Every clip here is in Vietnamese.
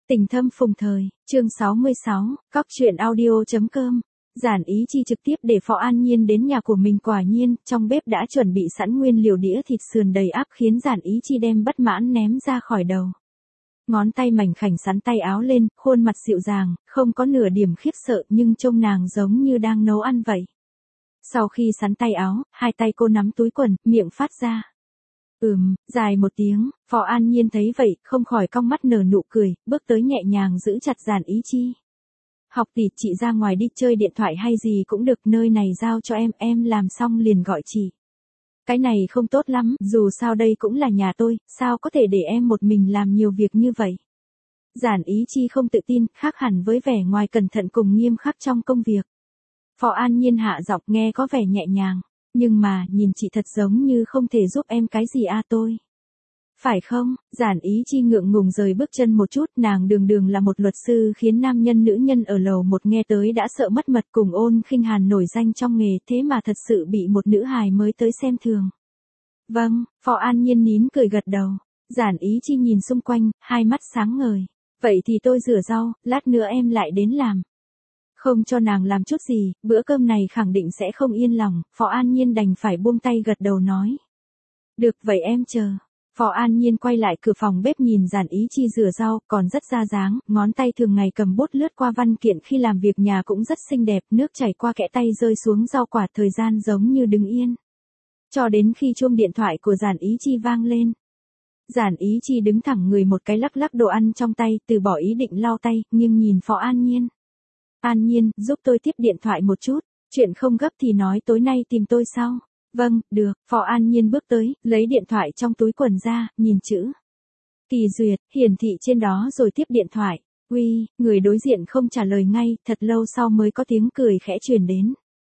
Tình thâm phùng thời, chương 66, Cóc truyện audio.com. Giản Ý Chi trực tiếp để Phó An Nhiên đến nhà của mình, quả nhiên, trong bếp đã chuẩn bị sẵn nguyên liệu đĩa thịt sườn đầy ắp khiến Giản Ý Chi đem bất mãn ném ra khỏi đầu. Ngón tay mảnh khảnh sắn tay áo lên, khuôn mặt dịu dàng, không có nửa điểm khiếp sợ nhưng trông nàng giống như đang nấu ăn vậy. Sau khi sắn tay áo, hai tay cô nắm túi quần, miệng phát ra. Dài một tiếng, Phó An Nhiên thấy vậy, không khỏi cong mắt nở nụ cười, bước tới nhẹ nhàng giữ chặt Giản Ý Chi. Học tỷ, chị ra ngoài đi chơi điện thoại hay gì cũng được, nơi này giao cho em làm xong liền gọi chị. Cái này không tốt lắm, dù sao đây cũng là nhà tôi, sao có thể để em một mình làm nhiều việc như vậy. Giản Ý Chi không tự tin, khác hẳn với vẻ ngoài cẩn thận cùng nghiêm khắc trong công việc. Phó An Nhiên hạ giọng nghe có vẻ nhẹ nhàng. Nhưng mà, nhìn chị thật giống như không thể giúp em cái gì tôi. Phải không? Giản Ý Chi ngượng ngùng rời bước chân một chút, nàng đường là một luật sư khiến nam nhân nữ nhân ở lầu một nghe tới đã sợ mất mật, cùng Ôn Khinh Hàn nổi danh trong nghề, thế mà thật sự bị một nữ hài mới tới xem thường. Vâng, Phó An Nhiên nín cười gật đầu. Giản Ý Chi nhìn xung quanh, hai mắt sáng ngời. Vậy thì tôi rửa rau, lát nữa em lại đến làm. Không cho nàng làm chút gì, bữa cơm này khẳng định sẽ không yên lòng, Phó An Nhiên đành phải buông tay gật đầu nói. Được vậy em chờ. Phó An Nhiên quay lại cửa phòng bếp nhìn Giản Ý Chi rửa rau, còn rất ra dáng, ngón tay thường ngày cầm bút lướt qua văn kiện khi làm việc nhà cũng rất xinh đẹp, nước chảy qua kẽ tay rơi xuống rau quả, thời gian giống như đứng yên. Cho đến khi chuông điện thoại của Giản Ý Chi vang lên. Giản Ý Chi đứng thẳng người một cái, lắc lắc đồ ăn trong tay, từ bỏ ý định lau tay, nhưng nhìn Phó An Nhiên. An Nhiên, giúp tôi tiếp điện thoại một chút, chuyện không gấp thì nói tối nay tìm tôi sau. Vâng, được, Phó An Nhiên bước tới, lấy điện thoại trong túi quần ra, nhìn chữ Kỳ Duyệt, hiển thị trên đó rồi tiếp điện thoại. Uy, người đối diện không trả lời ngay, thật lâu sau mới có tiếng cười khẽ truyền đến.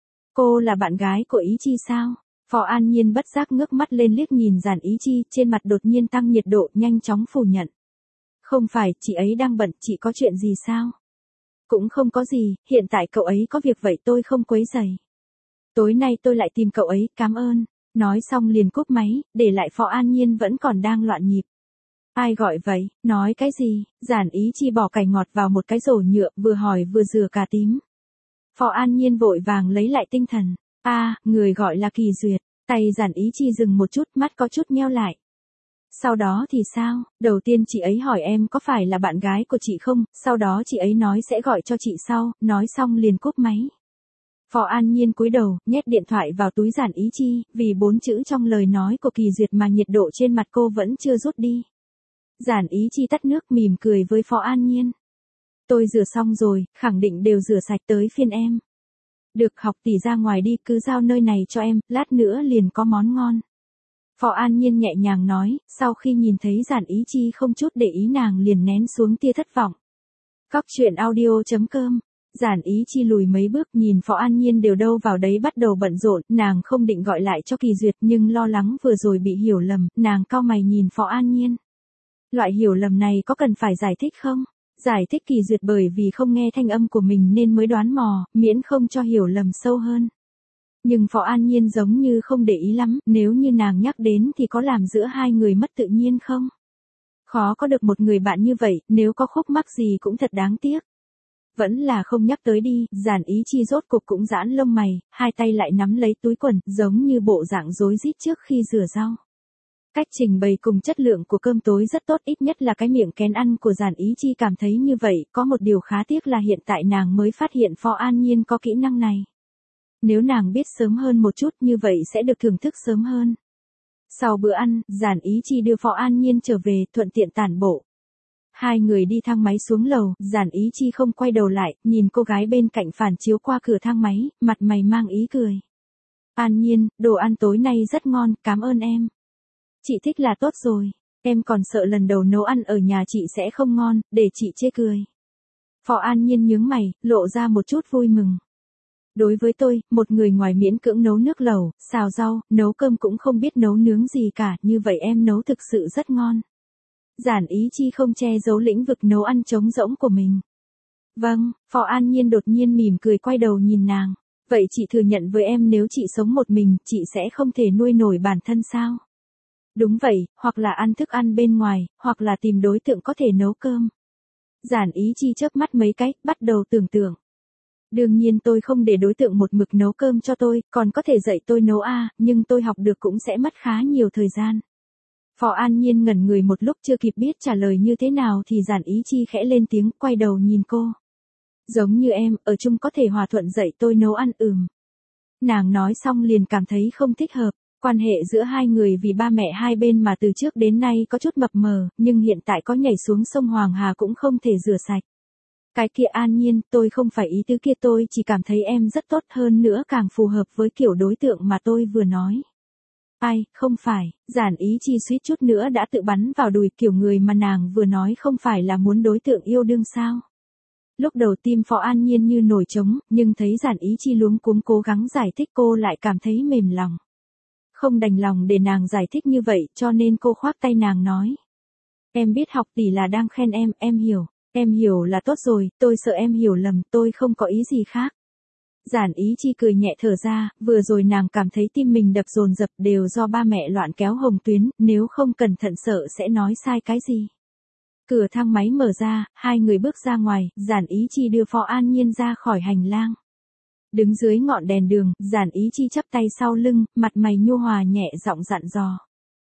Cô là bạn gái của Ý Chi sao? Phó An Nhiên bất giác ngước mắt lên liếc nhìn Giản Ý Chi, trên mặt đột nhiên tăng nhiệt độ, nhanh chóng phủ nhận. Không phải, chị ấy đang bận, chị có chuyện gì sao? Cũng không có gì, hiện tại cậu ấy có việc vậy tôi không quấy rầy. Tối nay tôi lại tìm cậu ấy, cảm ơn. Nói xong liền cúp máy, để lại Phó An Nhiên vẫn còn đang loạn nhịp. Ai gọi vậy, nói cái gì? Giản Ý Chi bỏ cải ngọt vào một cái rổ nhựa, vừa hỏi vừa rửa cà tím. Phó An Nhiên vội vàng lấy lại tinh thần. Người gọi là Kỳ Duyệt. Tay Giản Ý Chi dừng một chút, mắt có chút nheo lại. Sau đó thì sao? Đầu tiên chị ấy hỏi em có phải là bạn gái của chị không, sau đó chị ấy nói sẽ gọi cho chị sau, nói xong liền cúp máy. Phó An Nhiên cúi đầu, nhét điện thoại vào túi Giản Ý Chi, vì 4 chữ trong lời nói của Kỳ Duyệt mà nhiệt độ trên mặt cô vẫn chưa rút đi. Giản Ý Chi tắt nước, mỉm cười với Phó An Nhiên. Tôi rửa xong rồi, khẳng định đều rửa sạch, tới phiên em. Được, học tỷ ra ngoài đi, cứ giao nơi này cho em, lát nữa liền có món ngon. Phó An Nhiên nhẹ nhàng nói, sau khi nhìn thấy Giản Ý Chi không chút để ý nàng liền nén xuống tia thất vọng. Cóc truyện audio.com. Giản Ý Chi lùi mấy bước nhìn Phó An Nhiên đều đâu vào đấy bắt đầu bận rộn, nàng không định gọi lại cho Kỳ Duyệt nhưng lo lắng vừa rồi bị hiểu lầm, nàng cau mày nhìn Phó An Nhiên. Loại hiểu lầm này có cần phải giải thích không? Giải thích Kỳ Duyệt bởi vì không nghe thanh âm của mình nên mới đoán mò, miễn không cho hiểu lầm sâu hơn. Nhưng Phó An Nhiên giống như không để ý lắm, nếu như nàng nhắc đến thì có làm giữa hai người mất tự nhiên không? Khó có được một người bạn như vậy, nếu có khúc mắc gì cũng thật đáng tiếc. Vẫn là không nhắc tới đi, Giản Ý Chi rốt cục cũng giãn lông mày, hai tay lại nắm lấy túi quần, giống như bộ dạng rối rít trước khi rửa rau. Cách trình bày cùng chất lượng của cơm tối rất tốt, ít nhất là cái miệng kén ăn của Giản Ý Chi cảm thấy như vậy, có một điều khá tiếc là hiện tại nàng mới phát hiện Phó An Nhiên có kỹ năng này. Nếu nàng biết sớm hơn một chút như vậy sẽ được thưởng thức sớm hơn. Sau bữa ăn, Giản Ý Chi đưa Phó An Nhiên trở về, thuận tiện tản bộ. Hai người đi thang máy xuống lầu, Giản Ý Chi không quay đầu lại, nhìn cô gái bên cạnh phản chiếu qua cửa thang máy, mặt mày mang ý cười. An Nhiên, đồ ăn tối nay rất ngon, cảm ơn em. Chị thích là tốt rồi, em còn sợ lần đầu nấu ăn ở nhà chị sẽ không ngon, để chị chê cười. Phó An Nhiên nhướng mày, lộ ra một chút vui mừng. Đối với tôi, một người ngoài miễn cưỡng nấu nước lẩu, xào rau, nấu cơm cũng không biết nấu nướng gì cả, như vậy em nấu thực sự rất ngon. Giản Ý Chi không che giấu lĩnh vực nấu ăn trống rỗng của mình. Vâng, Phó An Nhiên đột nhiên mỉm cười quay đầu nhìn nàng. Vậy chị thừa nhận với em nếu chị sống một mình, chị sẽ không thể nuôi nổi bản thân sao? Đúng vậy, hoặc là ăn thức ăn bên ngoài, hoặc là tìm đối tượng có thể nấu cơm. Giản Ý Chi chớp mắt mấy cái, bắt đầu tưởng tượng. Đương nhiên tôi không để đối tượng một mực nấu cơm cho tôi, còn có thể dạy tôi nấu nhưng tôi học được cũng sẽ mất khá nhiều thời gian. Phó An Nhiên ngẩn người một lúc chưa kịp biết trả lời như thế nào thì Giản Ý Chi khẽ lên tiếng, quay đầu nhìn cô. Giống như em, ở chung có thể hòa thuận dạy tôi nấu ăn. Nàng nói xong liền cảm thấy không thích hợp. Quan hệ giữa hai người vì ba mẹ hai bên mà từ trước đến nay có chút mập mờ, nhưng hiện tại có nhảy xuống sông Hoàng Hà cũng không thể rửa sạch. Cái kia An Nhiên, tôi không phải ý tứ kia, tôi chỉ cảm thấy em rất tốt, hơn nữa càng phù hợp với kiểu đối tượng mà tôi vừa nói. Ai, không phải, Giản Ý Chi suýt chút nữa đã tự bắn vào đùi, kiểu người mà nàng vừa nói không phải là muốn đối tượng yêu đương sao. Lúc đầu tim Phó An Nhiên như nổi trống, nhưng thấy Giản Ý Chi luống cuống cố gắng giải thích cô lại cảm thấy mềm lòng. Không đành lòng để nàng giải thích như vậy cho nên cô khoác tay nàng nói. Em biết học tỷ là đang khen em hiểu. Em hiểu là tốt rồi, tôi sợ em hiểu lầm, tôi không có ý gì khác. Giản Ý Chi cười nhẹ thở ra, vừa rồi nàng cảm thấy tim mình đập dồn dập đều do ba mẹ loạn kéo hồng tuyến, nếu không cẩn thận sợ sẽ nói sai cái gì. Cửa thang máy mở ra, hai người bước ra ngoài, Giản Ý Chi đưa Phó An Nhiên ra khỏi hành lang. Đứng dưới ngọn đèn đường, Giản Ý Chi chắp tay sau lưng, mặt mày nhu hòa nhẹ giọng dặn dò.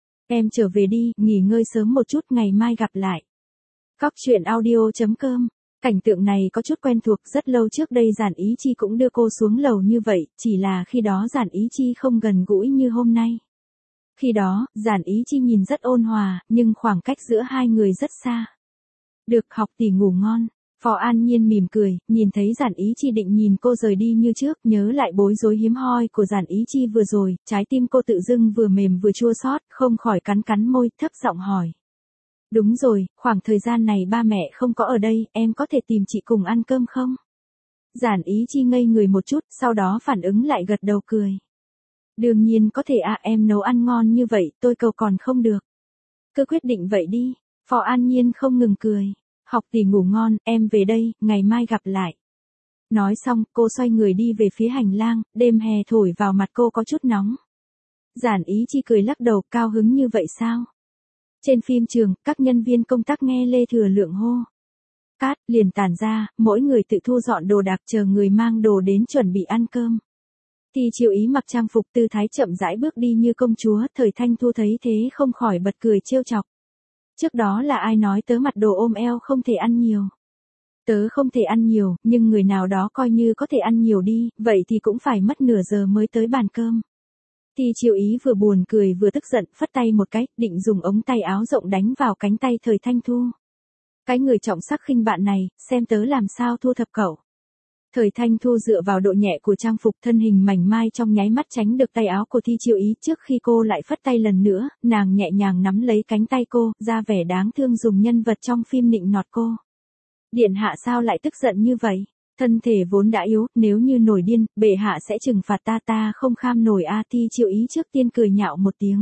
Em trở về đi, nghỉ ngơi sớm một chút, ngày mai gặp lại. Cóc truyện audio.com. Cảnh tượng này có chút quen thuộc, rất lâu trước đây Giản Ý Chi cũng đưa cô xuống lầu như vậy, chỉ là khi đó Giản Ý Chi không gần gũi như hôm nay. Khi đó, Giản Ý Chi nhìn rất ôn hòa, nhưng khoảng cách giữa hai người rất xa. Được, học tỷ ngủ ngon. Phó An Nhiên mỉm cười, nhìn thấy Giản Ý Chi định nhìn cô rời đi như trước, nhớ lại bối rối hiếm hoi của Giản Ý Chi vừa rồi, trái tim cô tự dưng vừa mềm vừa chua xót, không khỏi cắn môi, thấp giọng hỏi. Đúng rồi, khoảng thời gian này ba mẹ không có ở đây, em có thể tìm chị cùng ăn cơm không? Giản Ý Chi ngây người một chút, sau đó phản ứng lại gật đầu cười. Đương nhiên có thể em nấu ăn ngon như vậy, tôi cầu còn không được. Cứ quyết định vậy đi. Phó An Nhiên không ngừng cười. Học tỷ ngủ ngon, em về đây, ngày mai gặp lại. Nói xong, cô xoay người đi về phía hành lang, đêm hè thổi vào mặt cô có chút nóng. Giản Ý Chi cười lắc đầu, cao hứng như vậy sao? Trên phim trường, các nhân viên công tác nghe Lê Thừa Lượng hô. Cát, liền tản ra, mỗi người tự thu dọn đồ đạc chờ người mang đồ đến chuẩn bị ăn cơm. Thì Chiêu Ý mặc trang phục tư thái chậm rãi bước đi như công chúa, Thời Thanh Thu thấy thế không khỏi bật cười trêu chọc. Trước đó là ai nói tớ mặt đồ ôm eo không thể ăn nhiều. Tớ không thể ăn nhiều, nhưng người nào đó coi như có thể ăn nhiều đi, vậy thì cũng phải mất nửa giờ mới tới bàn cơm. Thì Chiêu Ý vừa buồn cười vừa tức giận, phất tay một cái, định dùng ống tay áo rộng đánh vào cánh tay Thời Thanh Thu. Cái người trọng sắc khinh bạn này, xem tớ làm sao thu thập cậu. Thời Thanh Thu dựa vào độ nhẹ của trang phục, thân hình mảnh mai trong nháy mắt tránh được tay áo của Thi Chiêu Ý, trước khi cô lại phất tay lần nữa, nàng nhẹ nhàng nắm lấy cánh tay cô, ra vẻ đáng thương dùng nhân vật trong phim nịnh nọt cô. Điện hạ sao lại tức giận như vậy? Thân thể vốn đã yếu, nếu như nổi điên, bệ hạ sẽ trừng phạt ta không kham nổi Thi Chiêu Ý trước tiên cười nhạo một tiếng.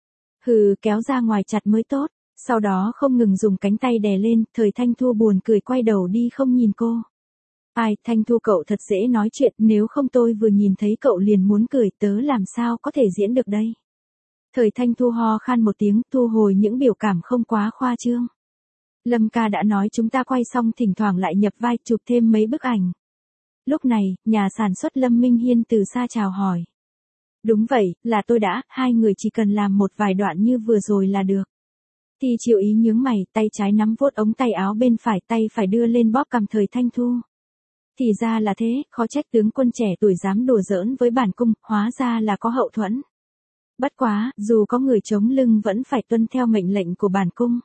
Hừ, kéo ra ngoài chặt mới tốt. Sau đó không ngừng dùng cánh tay đè lên, Thời Thanh Thu buồn cười quay đầu đi không nhìn cô. Ai, Thanh Thu cậu thật dễ nói chuyện, nếu không tôi vừa nhìn thấy cậu liền muốn cười, tớ làm sao có thể diễn được đây. Thời Thanh Thu ho khan một tiếng, thu hồi những biểu cảm không quá khoa trương. Lâm ca đã nói chúng ta quay xong thỉnh thoảng lại nhập vai, chụp thêm mấy bức ảnh. Lúc này, nhà sản xuất Lâm Minh Hiên từ xa chào hỏi. Đúng vậy, là tôi đã, hai người chỉ cần làm một vài đoạn như vừa rồi là được. Thì Chiêu Ý nhướng mày, tay trái nắm vuốt ống tay áo bên phải, tay phải đưa lên bóp cằm Thời Thanh Thu. Thì ra là thế, khó trách tướng quân trẻ tuổi dám đùa giỡn với bản cung, hóa ra là có hậu thuẫn. Bất quá, dù có người chống lưng vẫn phải tuân theo mệnh lệnh của bản cung.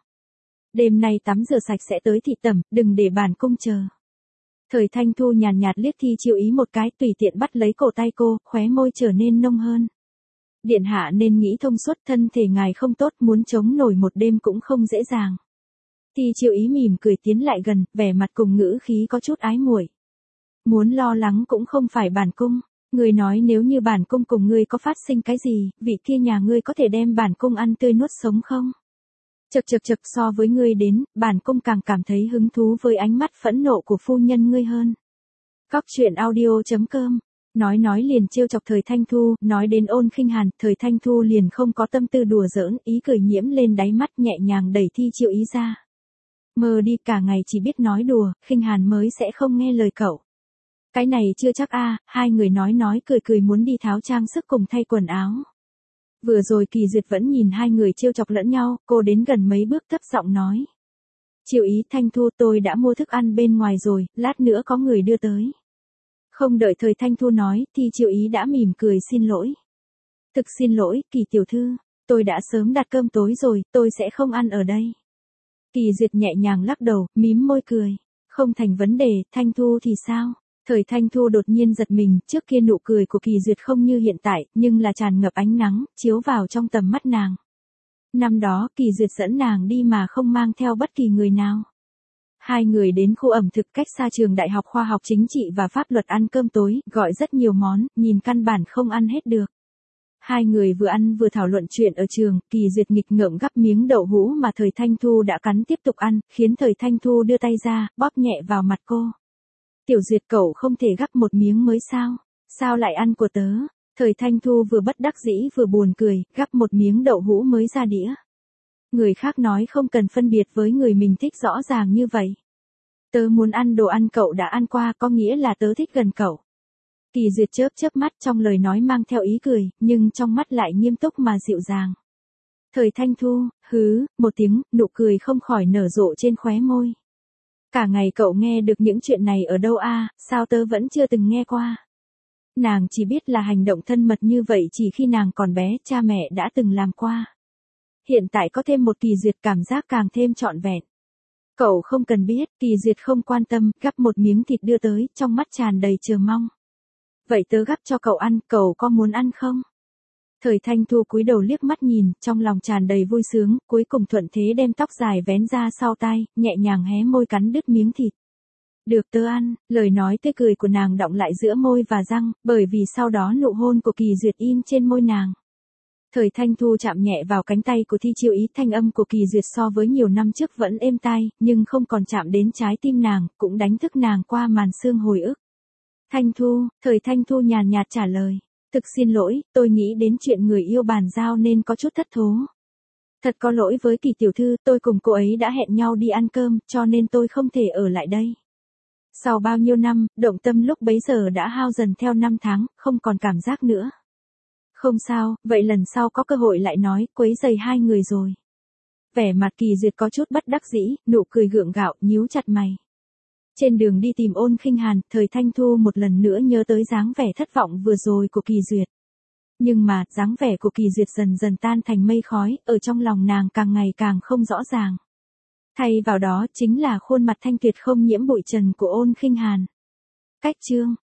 Đêm nay tắm rửa sạch sẽ tới thị tẩm, đừng để bản cung chờ. Thời Thanh Thu nhàn nhạt liếc Thi Chiêu Ý một cái, tùy tiện bắt lấy cổ tay cô, khóe môi trở nên nông hơn. Điện hạ nên nghĩ thông suốt, thân thể ngài không tốt, muốn chống nổi một đêm cũng không dễ dàng. Thi Chiêu Ý mỉm cười tiến lại gần, vẻ mặt cùng ngữ khí có chút ái muội. Muốn lo lắng cũng không phải bản cung, người nói nếu như bản cung cùng ngươi có phát sinh cái gì, vị kia nhà ngươi có thể đem bản cung ăn tươi nuốt sống không? Chậc so với ngươi đến, bản cung càng cảm thấy hứng thú với ánh mắt phẫn nộ của phu nhân ngươi hơn. Cóc truyện audio.com. Nói liền trêu chọc Thời Thanh Thu, nói đến Ôn Khinh Hàn, Thời Thanh Thu liền không có tâm tư đùa giỡn, ý cười nhiễm lên đáy mắt nhẹ nhàng đẩy Thi Chiêu Ý ra. Mơ đi, cả ngày chỉ biết nói đùa, Khinh Hàn mới sẽ không nghe lời cậu. Cái này chưa chắc a. Hai người nói cười cười muốn đi tháo trang sức cùng thay quần áo. Vừa rồi Kỳ Duyệt vẫn nhìn hai người trêu chọc lẫn nhau, cô đến gần mấy bước thấp giọng nói. Chiêu Ý, Thanh Thu, tôi đã mua thức ăn bên ngoài rồi, lát nữa có người đưa tới. Không đợi Thời Thanh Thu nói, thì Chiêu Ý đã mỉm cười xin lỗi. Thực xin lỗi, Kỳ tiểu thư, tôi đã sớm đặt cơm tối rồi, tôi sẽ không ăn ở đây. Kỳ Duyệt nhẹ nhàng lắc đầu, mím môi cười. Không thành vấn đề, Thanh Thu thì sao? Thời Thanh Thu đột nhiên giật mình, trước kia nụ cười của Kỳ Duyệt không như hiện tại, nhưng là tràn ngập ánh nắng, chiếu vào trong tầm mắt nàng. Năm đó, Kỳ Duyệt dẫn nàng đi mà không mang theo bất kỳ người nào. Hai người đến khu ẩm thực cách xa trường Đại học Khoa học Chính trị và Pháp luật ăn cơm tối, gọi rất nhiều món, nhìn căn bản không ăn hết được. Hai người vừa ăn vừa thảo luận chuyện ở trường, Kỳ Duyệt nghịch ngợm gắp miếng đậu hũ mà Thời Thanh Thu đã cắn tiếp tục ăn, khiến Thời Thanh Thu đưa tay ra, bóp nhẹ vào mặt cô. Tiểu Duyệt, cậu không thể gắp một miếng mới sao? Sao lại ăn của tớ? Thời Thanh Thu vừa bất đắc dĩ vừa buồn cười, gắp một miếng đậu hũ mới ra đĩa. Người khác nói không cần phân biệt với người mình thích rõ ràng như vậy. Tớ muốn ăn đồ ăn cậu đã ăn qua, có nghĩa là tớ thích gần cậu. Kỳ Duyệt chớp chớp mắt, trong lời nói mang theo ý cười, nhưng trong mắt lại nghiêm túc mà dịu dàng. Thời Thanh Thu, một tiếng, nụ cười không khỏi nở rộ trên khóe môi. Cả ngày cậu nghe được những chuyện này ở đâu a? Sao tớ vẫn chưa từng nghe qua? Nàng chỉ biết là hành động thân mật như vậy chỉ khi nàng còn bé, cha mẹ đã từng làm qua. Hiện tại có thêm một Kỳ Duyệt, cảm giác càng thêm trọn vẹn. Cậu không cần biết, Kỳ Duyệt không quan tâm, gắp một miếng thịt đưa tới, trong mắt tràn đầy chờ mong. Vậy tớ gắp cho cậu ăn, cậu có muốn ăn không? Thời Thanh Thu cúi đầu liếc mắt nhìn, trong lòng tràn đầy vui sướng, cuối cùng thuận thế đem tóc dài vén ra sau tai, nhẹ nhàng hé môi cắn đứt miếng thịt. Được, tớ ăn, lời nói tươi cười của nàng đọng lại giữa môi và răng, bởi vì sau đó nụ hôn của Kỳ Duyệt in trên môi nàng. Thời Thanh Thu chạm nhẹ vào cánh tay của Thi Chiêu Ý, thanh âm của Kỳ Duyệt so với nhiều năm trước vẫn êm tai, nhưng không còn chạm đến trái tim nàng, cũng đánh thức nàng qua màn sương hồi ức. Thanh Thu, Thời Thanh Thu nhàn nhạt trả lời. Thực xin lỗi, tôi nghĩ đến chuyện người yêu bàn giao nên có chút thất thố. Thật có lỗi với Kỳ tiểu thư, tôi cùng cô ấy đã hẹn nhau đi ăn cơm, cho nên tôi không thể ở lại đây. Sau bao nhiêu năm, động tâm lúc bấy giờ đã hao dần theo năm tháng, không còn cảm giác nữa. Không sao, vậy lần sau có cơ hội lại nói, quấy rầy hai người rồi. Vẻ mặt Kỳ Duyệt có chút bất đắc dĩ, nụ cười gượng gạo, nhíu chặt mày. Trên đường đi tìm Ôn Khinh Hàn, Thời Thanh Thu một lần nữa nhớ tới dáng vẻ thất vọng vừa rồi của Kỳ Duyệt. Nhưng mà, dáng vẻ của Kỳ Duyệt dần dần tan thành mây khói, ở trong lòng nàng càng ngày càng không rõ ràng. Thay vào đó chính là khuôn mặt thanh tuyệt không nhiễm bụi trần của Ôn Khinh Hàn. Cách chương